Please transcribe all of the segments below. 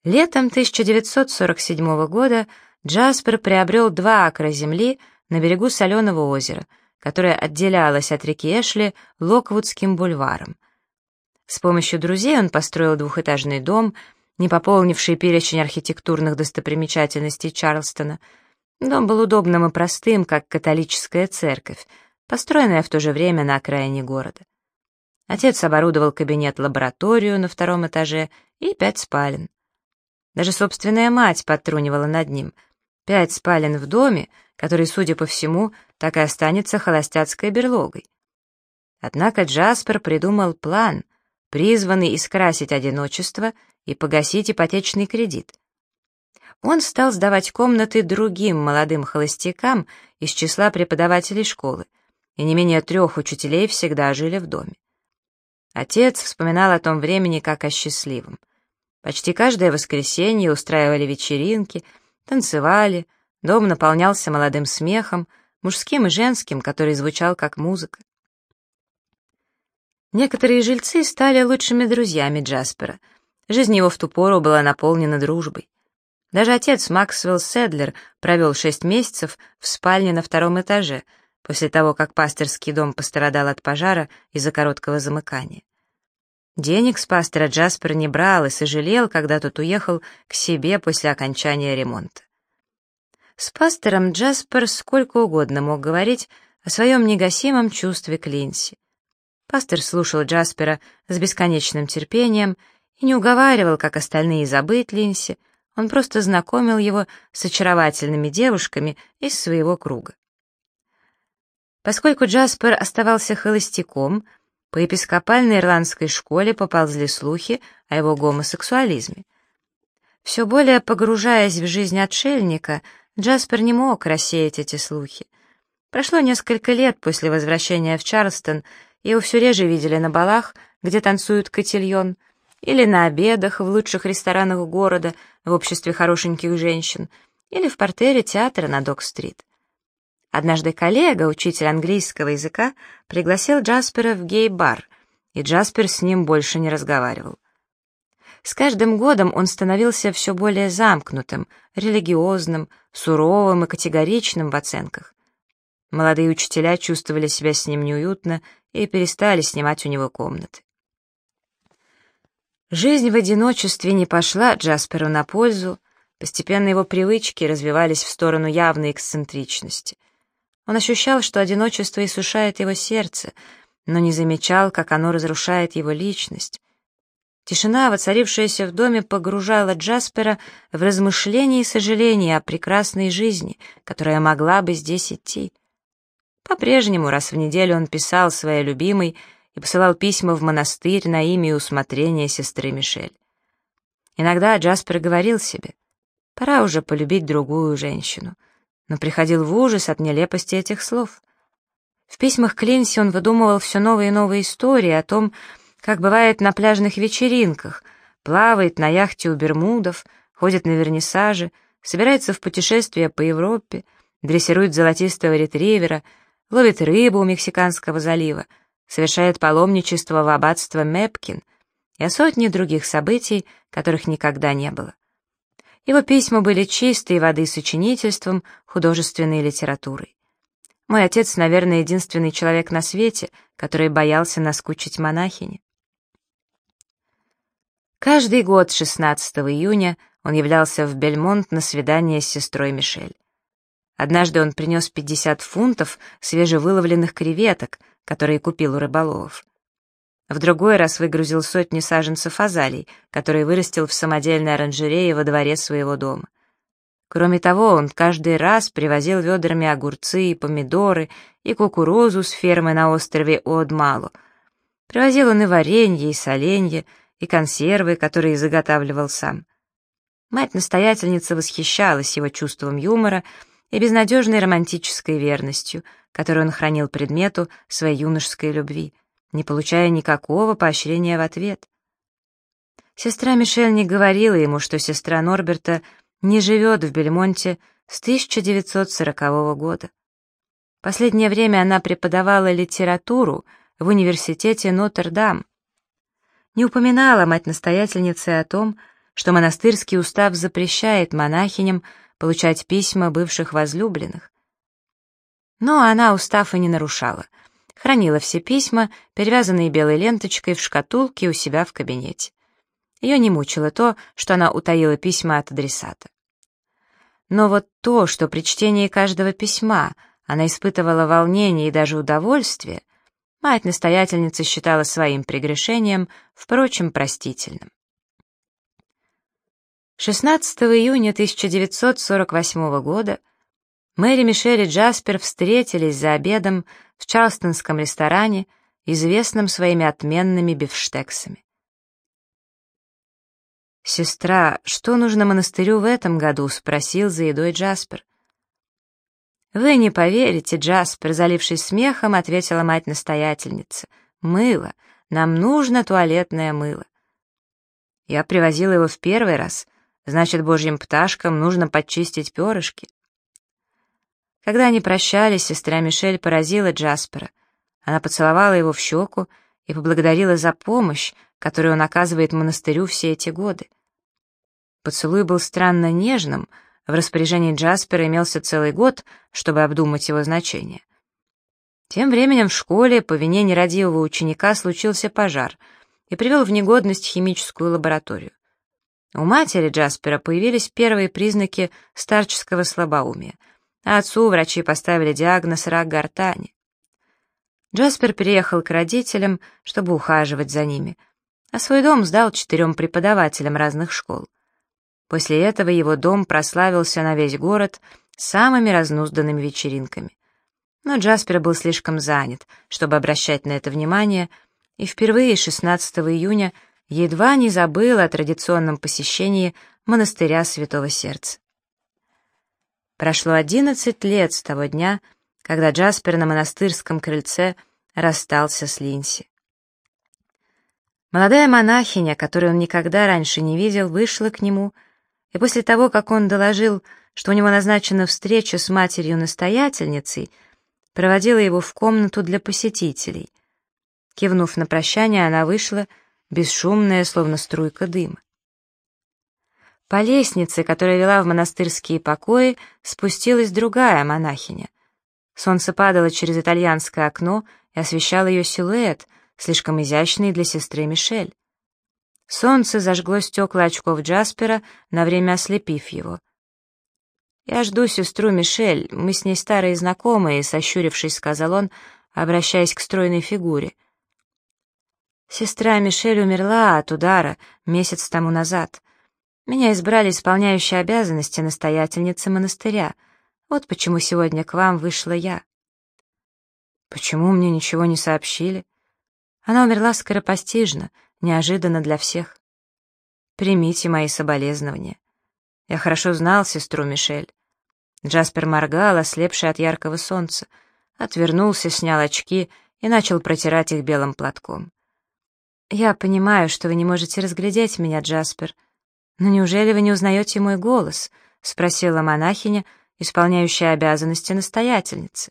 Летом 1947 года Джаспер приобрел 2 акра земли на берегу соленого озера, которое отделялось от реки Эшли Локвудским бульваром. С помощью друзей он построил 2-этажный дом, не пополнивший перечень архитектурных достопримечательностей Чарльстона. Дом был удобным и простым, как католическая церковь, построенная в то же время на окраине города. Отец оборудовал кабинет-лабораторию на 2-м этаже и 5 спален. Даже собственная мать подтрунивала над ним. 5 спален в доме, который, судя по всему, так и останется холостяцкой берлогой. Однако Джаспер придумал план, призванный искрасить одиночество и погасить ипотечный кредит. Он стал сдавать комнаты другим молодым холостякам из числа преподавателей школы, и не менее 3 учителей всегда жили в доме. Отец вспоминал о том времени как о счастливом. Почти каждое воскресенье устраивали вечеринки, танцевали, дом наполнялся молодым смехом, мужским и женским, который звучал как музыка. Некоторые жильцы стали лучшими друзьями Джаспера. Жизнь его в ту пору была наполнена дружбой. Даже отец Максвелл Седлер провел 6 месяцев в спальне на 2-м этаже, после того, как пасторский дом пострадал от пожара из-за короткого замыкания. Денег с пастора Джаспер не брал и сожалел, когда тот уехал к себе после окончания ремонта. С пастором Джаспер сколько угодно мог говорить о своем негасимом чувстве к Линси. Пастор слушал Джаспера с бесконечным терпением и не уговаривал, как остальные, забыть Линси, он просто знакомил его с очаровательными девушками из своего круга. Поскольку Джаспер оставался холостяком, по епископальной ирландской школе поползли слухи о его гомосексуализме. Все более погружаясь в жизнь отшельника, Джаспер не мог рассеять эти слухи. Прошло несколько лет после возвращения в Чарльстон, и его все реже видели на балах, где танцуют котильон, или на обедах в лучших ресторанах города в обществе хорошеньких женщин, или в партере театра на Док-стрит. Однажды коллега, учитель английского языка, пригласил Джаспера в гей-бар, и Джаспер с ним больше не разговаривал. С каждым годом он становился все более замкнутым, религиозным, суровым и категоричным в оценках. Молодые учителя чувствовали себя с ним неуютно и перестали снимать у него комнаты. Жизнь в одиночестве не пошла Джасперу на пользу, постепенно его привычки развивались в сторону явной эксцентричности. Он ощущал, что одиночество иссушает его сердце, но не замечал, как оно разрушает его личность. Тишина, воцарившаяся в доме, погружала Джаспера в размышления и сожаления о прекрасной жизни, которая могла бы здесь идти. По-прежнему раз в неделю он писал своей любимой и посылал письма в монастырь на имя и усмотрение сестры Мишель. Иногда Джаспер говорил себе: «Пора уже полюбить другую женщину», но приходил в ужас от нелепости этих слов. В письмах к Линси он выдумывал все новые и новые истории о том, как бывает на пляжных вечеринках, плавает на яхте у Бермудов, ходит на вернисажи, собирается в путешествия по Европе, дрессирует золотистого ретривера, ловит рыбу у Мексиканского залива, совершает паломничество в аббатство Мэпкин и о сотне других событий, которых никогда не было. Его письма были чистой воды сочинительством, художественной литературой. Мой отец, наверное, единственный человек на свете, который боялся наскучить монахине. Каждый год 16 июня он являлся в Бельмонт на свидание с сестрой Мишель. Однажды он принес 50 фунтов свежевыловленных креветок, которые купил у рыболовов. В другой раз выгрузил сотни саженцев азалий, которые вырастил в самодельной оранжерее во дворе своего дома. Кроме того, он каждый раз привозил ведрами огурцы и помидоры и кукурузу с фермы на острове Уодмало. Привозил он и варенье, и соленье, и консервы, которые заготавливал сам. Мать-настоятельница восхищалась его чувством юмора и безнадежной романтической верностью, которую он хранил предмету своей юношеской любви, не получая никакого поощрения в ответ. Сестра Мишель не говорила ему, что сестра Норберта не живет в Бельмонте с 1940 года. Последнее время она преподавала литературу в университете Нотр-Дам. Не упоминала мать-настоятельницы о том, что монастырский устав запрещает монахиням получать письма бывших возлюбленных. Но она устав и не нарушала. Хранила все письма, перевязанные белой ленточкой, в шкатулке у себя в кабинете. Ее не мучило то, что она утаила письма от адресата. Но вот то, что при чтении каждого письма она испытывала волнение и даже удовольствие, мать-настоятельница считала своим прегрешением, впрочем, простительным. 16 июня 1948 года Мэри Мишель и Джаспер встретились за обедом в чарльстонском ресторане, известном своими отменными бифштексами. «Сестра, что нужно монастырю в этом году?» — спросил за едой Джаспер. «Вы не поверите, Джаспер», — залившись смехом, ответила мать-настоятельница. «Мыло. Нам нужно туалетное мыло». Я привозила его в первый раз. Значит, божьим пташкам нужно подчистить перышки. Когда они прощались, сестра Мишель поразила Джаспера. Она поцеловала его в щеку и поблагодарила за помощь, которую он оказывает монастырю все эти годы. Поцелуй был странно нежным, в распоряжении Джаспера имелся целый год, чтобы обдумать его значение. Тем временем в школе по вине нерадивого ученика случился пожар и привел в негодность химическую лабораторию. У матери Джаспера появились первые признаки старческого слабоумия, а отцу врачи поставили диагноз рак гортани. Джаспер переехал к родителям, чтобы ухаживать за ними, а свой дом сдал 4 преподавателям разных школ. После этого его дом прославился на весь город самыми разнузданными вечеринками. Но Джаспер был слишком занят, чтобы обращать на это внимание, и впервые 16 июня едва не забыл о традиционном посещении монастыря Святого Сердца. Прошло 11 лет с того дня, когда Джаспер на монастырском крыльце расстался с Линси. Молодая монахиня, которую он никогда раньше не видел, вышла к нему, и после того, как он доложил, что у него назначена встреча с матерью-настоятельницей, проводила его в комнату для посетителей. Кивнув на прощание, она вышла, бесшумная, словно струйка дыма. По лестнице, которая вела в монастырские покои, спустилась другая монахиня. Солнце падало через итальянское окно и освещало ее силуэт, слишком изящный для сестры Мишель. Солнце зажгло стекла очков Джаспера, на время ослепив его. «Я жду сестру Мишель, мы с ней старые знакомые», — сощурившись, сказал он, обращаясь к стройной фигуре. «Сестра Мишель умерла от удара месяц тому назад. Меня избрали исполняющей обязанности настоятельницы монастыря. Вот почему сегодня к вам вышла я». «Почему мне ничего не сообщили?» «Она умерла скоропостижно, неожиданно для всех. Примите мои соболезнования. Я хорошо знал сестру Мишель». Джаспер моргал, ослепший от яркого солнца, отвернулся, снял очки и начал протирать их белым платком. «Я понимаю, что вы не можете разглядеть меня, Джаспер, но неужели вы не узнаете мой голос?» — спросила монахиня, исполняющая обязанности настоятельницы.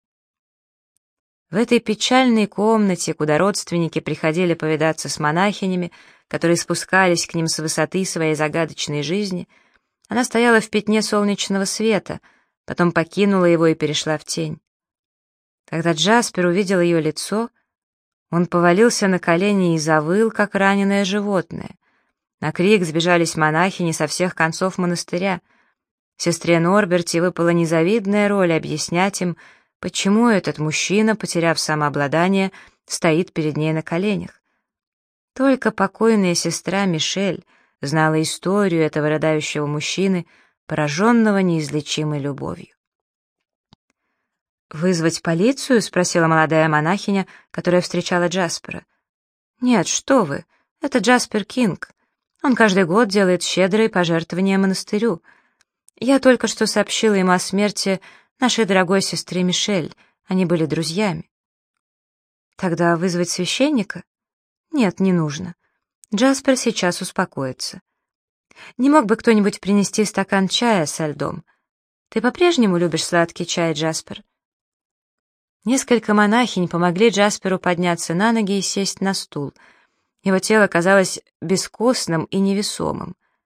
В этой печальной комнате, куда родственники приходили повидаться с монахинями, которые спускались к ним с высоты своей загадочной жизни, она стояла в пятне солнечного света, потом покинула его и перешла в тень. Когда Джаспер увидел ее лицо, он повалился на колени и завыл, как раненое животное. На крик сбежались монахини со всех концов монастыря. Сестре Норберти выпала незавидная роль объяснять им, почему этот мужчина, потеряв самообладание, стоит перед ней на коленях. Только покойная сестра Мишель знала историю этого рыдающего мужчины, пораженного неизлечимой любовью. «Вызвать полицию?» — спросила молодая монахиня, которая встречала Джаспера. «Нет, что вы, это Джаспер Кинг. Он каждый год делает щедрые пожертвования монастырю. Я только что сообщила ему о смерти нашей дорогой сестры Мишель. Они были друзьями». «Тогда вызвать священника?» «Нет, не нужно. Джаспер сейчас успокоится. Не мог бы кто-нибудь принести стакан чая со льдом? Ты по-прежнему любишь сладкий чай, Джаспер?» Несколько монахинь помогли Джасперу подняться на ноги и сесть на стул. Его тело казалось бескостным и невесомым.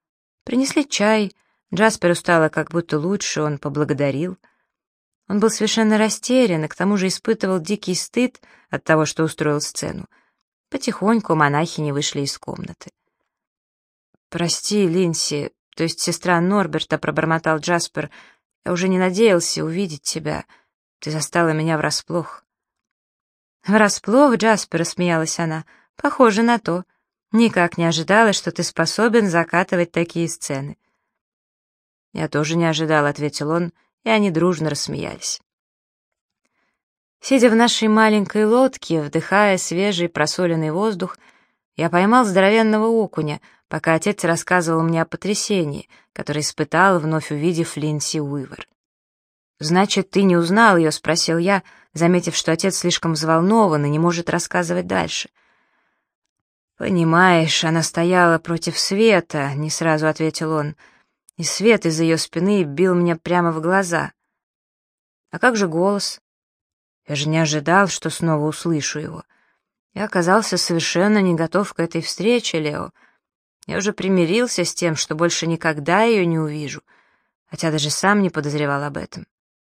Принесли чай, Джасперу стало как будто лучше, он поблагодарил. Он был совершенно растерян и к тому же испытывал дикий стыд от того, что устроил сцену. Потихоньку монахини вышли из комнаты. «Прости, Линси, то есть сестра Норберта», — пробормотал Джаспер, — «я уже не надеялся увидеть тебя. Ты застала меня врасплох». «Врасплох, Джаспер», — рассмеялась она, — «похоже на то. Никак не ожидала, что ты способен закатывать такие сцены». «Я тоже не ожидал», — ответил он, и они дружно рассмеялись. Сидя в нашей маленькой лодке, вдыхая свежий просоленный воздух, я поймал здоровенного окуня, пока отец рассказывал мне о потрясении, которое испытал, вновь увидев Линси Уивер. «Значит, ты не узнал ее?» — спросил я, заметив, что отец слишком взволнован и не может рассказывать дальше. «Понимаешь, она стояла против света», — не сразу ответил он, и свет из ее спины бил мне прямо в глаза. «А как же голос?» Я же не ожидал, что снова услышу его. Я оказался совершенно не готов к этой встрече, Лео. Я уже примирился с тем, что больше никогда ее не увижу, хотя даже сам не подозревал об этом.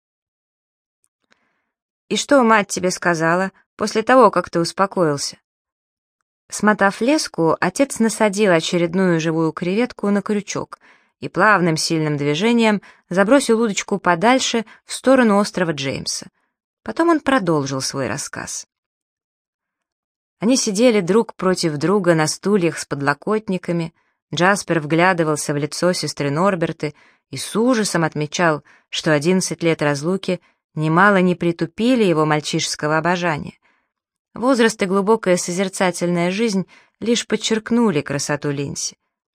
«И что мать тебе сказала после того, как ты успокоился?» Смотав леску, отец насадил очередную живую креветку на крючок и плавным сильным движением забросил удочку подальше в сторону острова Джеймса. Потом он продолжил свой рассказ. Они сидели друг против друга на стульях с подлокотниками. Джаспер вглядывался в лицо сестры Норберты и с ужасом отмечал, что 11 лет разлуки немало не притупили его мальчишеского обожания. Возраст и глубокая созерцательная жизнь лишь подчеркнули красоту Линси.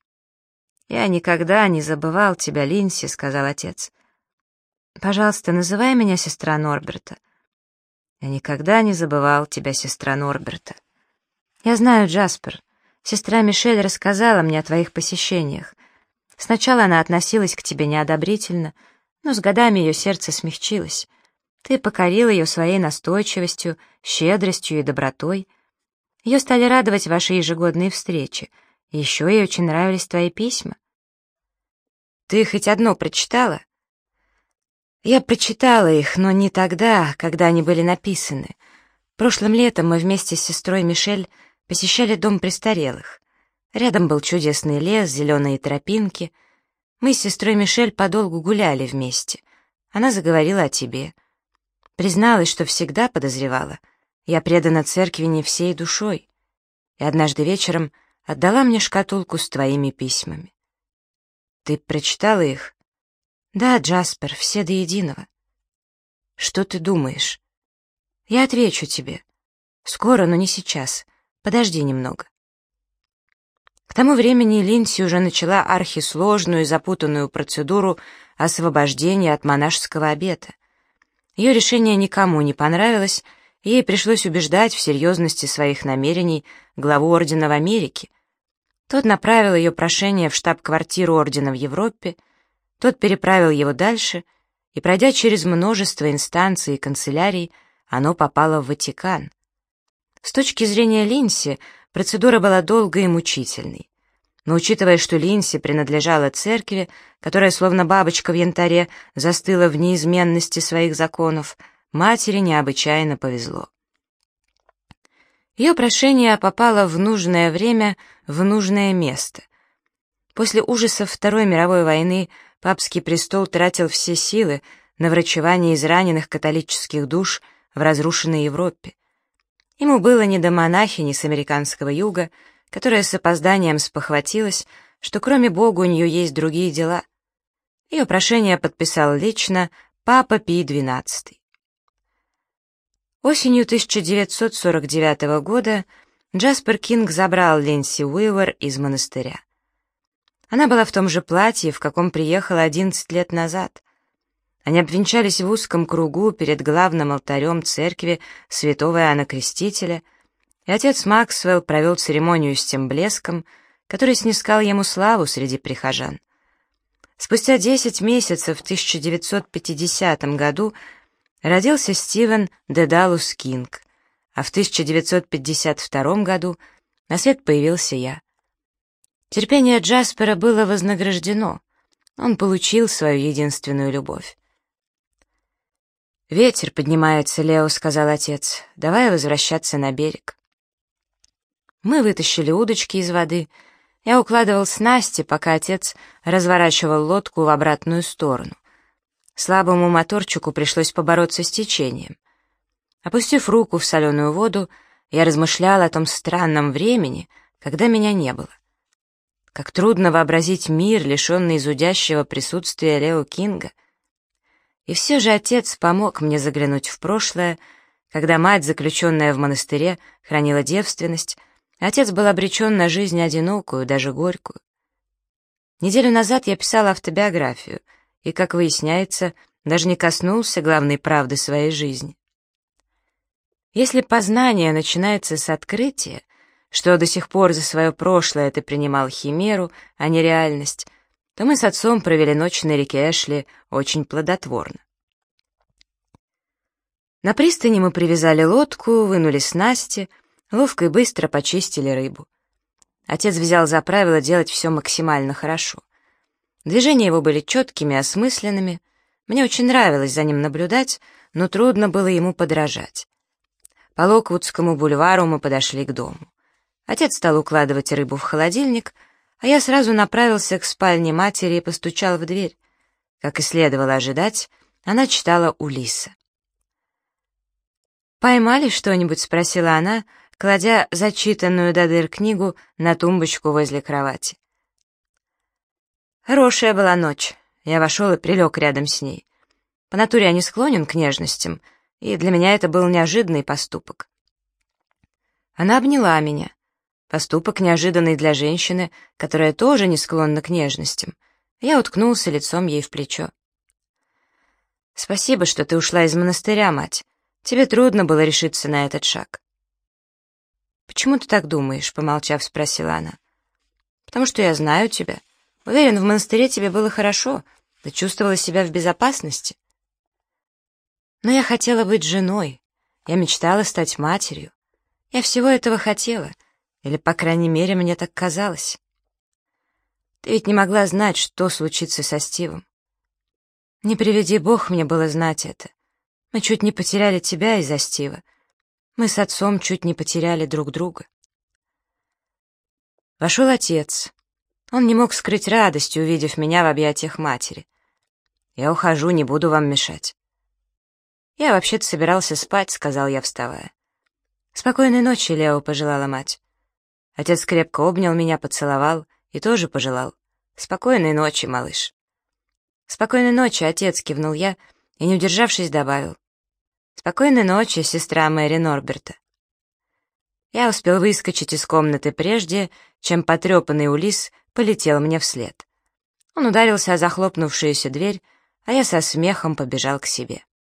«Я никогда не забывал тебя, Линси», — сказал отец. «Пожалуйста, называй меня сестра Норберта». «Я никогда не забывал тебя, сестра Норберта». «Я знаю, Джаспер. Сестра Мишель рассказала мне о твоих посещениях. Сначала она относилась к тебе неодобрительно, но с годами ее сердце смягчилось. Ты покорил ее своей настойчивостью, щедростью и добротой. Ее стали радовать ваши ежегодные встречи, и еще ей очень нравились твои письма». «Ты хоть одно прочитала?» «Я прочитала их, но не тогда, когда они были написаны. Прошлым летом мы вместе с сестрой Мишель посещали дом престарелых. Рядом был чудесный лес, зеленые тропинки. Мы с сестрой Мишель подолгу гуляли вместе. Она заговорила о тебе. Призналась, что всегда подозревала. Я предана церкви не всей душой. И однажды вечером отдала мне шкатулку с твоими письмами. Ты прочитала их?» «Да, Джаспер, все до единого». «Что ты думаешь?» «Я отвечу тебе. Скоро, но не сейчас. Подожди немного». К тому времени Линси уже начала архисложную и запутанную процедуру освобождения от монашеского обета. Ее решение никому не понравилось, и ей пришлось убеждать в серьезности своих намерений главу Ордена в Америке. Тот направил ее прошение в штаб-квартиру Ордена в Европе, тот переправил его дальше, и, пройдя через множество инстанций и канцелярий, оно попало в Ватикан. С точки зрения Линси, процедура была долгой и мучительной. Но учитывая, что Линси принадлежала церкви, которая, словно бабочка в янтаре, застыла в неизменности своих законов, матери необычайно повезло. Ее прошение попало в нужное время, в нужное место. После ужасов Второй мировой войны папский престол тратил все силы на врачевание израненных католических душ в разрушенной Европе. Ему было не до монахини с американского юга, которая с опозданием спохватилась, что кроме Бога у нее есть другие дела. Ее прошение подписал лично папа Пий XII. Осенью 1949 года Джаспер Кинг забрал Линси Уивер из монастыря. Она была в том же платье, в каком приехала 11 лет назад. Они обвенчались в узком кругу перед главным алтарем церкви святого Иоанна Крестителя, и отец Максвелл провел церемонию с тем блеском, который снискал ему славу среди прихожан. Спустя 10 месяцев в 1950 году родился Стивен Дедалус Кинг, а в 1952 году на свет появился я. Терпение Джаспера было вознаграждено. Он получил свою единственную любовь. «Ветер поднимается, Лео», — сказал отец. «Давай возвращаться на берег». Мы вытащили удочки из воды. Я укладывал снасти, пока отец разворачивал лодку в обратную сторону. Слабому моторчику пришлось побороться с течением. Опустив руку в соленую воду, я размышлял о том странном времени, когда меня не было. Как трудно вообразить мир, лишенный зудящего присутствия Лео Кинга. И все же отец помог мне заглянуть в прошлое, когда мать, заключенная в монастыре, хранила девственность, отец был обречен на жизнь одинокую, даже горькую. Неделю назад я писал автобиографию, и, как выясняется, даже не коснулся главной правды своей жизни. Если познание начинается с открытия, что до сих пор за свое прошлое ты принимал химеру, а не реальность, то мы с отцом провели ночь на реке Эшли очень плодотворно. На пристани мы привязали лодку, вынули снасти, ловко и быстро почистили рыбу. Отец взял за правило делать все максимально хорошо. Движения его были четкими, осмысленными. Мне очень нравилось за ним наблюдать, но трудно было ему подражать. По Локвудскому бульвару мы подошли к дому. Отец стал укладывать рыбу в холодильник, а я сразу направился к спальне матери и постучал в дверь. Как и следовало ожидать, она читала Улисса. «Поймали что-нибудь?» — спросила она, кладя зачитанную до дыр книгу на тумбочку возле кровати. Хорошая была ночь. Я вошел и прилег рядом с ней. По натуре я не склонен к нежностям, и для меня это был неожиданный поступок. Она обняла меня. Поступок неожиданный для женщины, которая тоже не склонна к нежностям. Я уткнулся лицом ей в плечо. «Спасибо, что ты ушла из монастыря, мать. Тебе трудно было решиться на этот шаг». «Почему ты так думаешь?» — помолчав, спросила она. «Потому что я знаю тебя. Уверен, в монастыре тебе было хорошо. Ты чувствовала себя в безопасности». «Но я хотела быть женой. Я мечтала стать матерью. Я всего этого хотела. Или, по крайней мере, мне так казалось. Ты ведь не могла знать, что случится со Стивом. Не приведи Бог мне было знать это. Мы чуть не потеряли тебя из-за Стива. Мы с отцом чуть не потеряли друг друга». Вошел отец. Он не мог скрыть радость, увидев меня в объятиях матери. «Я ухожу, не буду вам мешать». «Я вообще-то собирался спать», — сказал я, вставая. «Спокойной ночи, Лео», — пожелала мать. Отец крепко обнял меня, поцеловал и тоже пожелал. «Спокойной ночи, малыш». «Спокойной ночи, отец», — кивнул я и, не удержавшись, добавил. «Спокойной ночи, сестра Мэри Норберта». Я успел выскочить из комнаты прежде, чем потрепанный Улисс полетел мне вслед. Он ударился о захлопнувшуюся дверь, а я со смехом побежал к себе.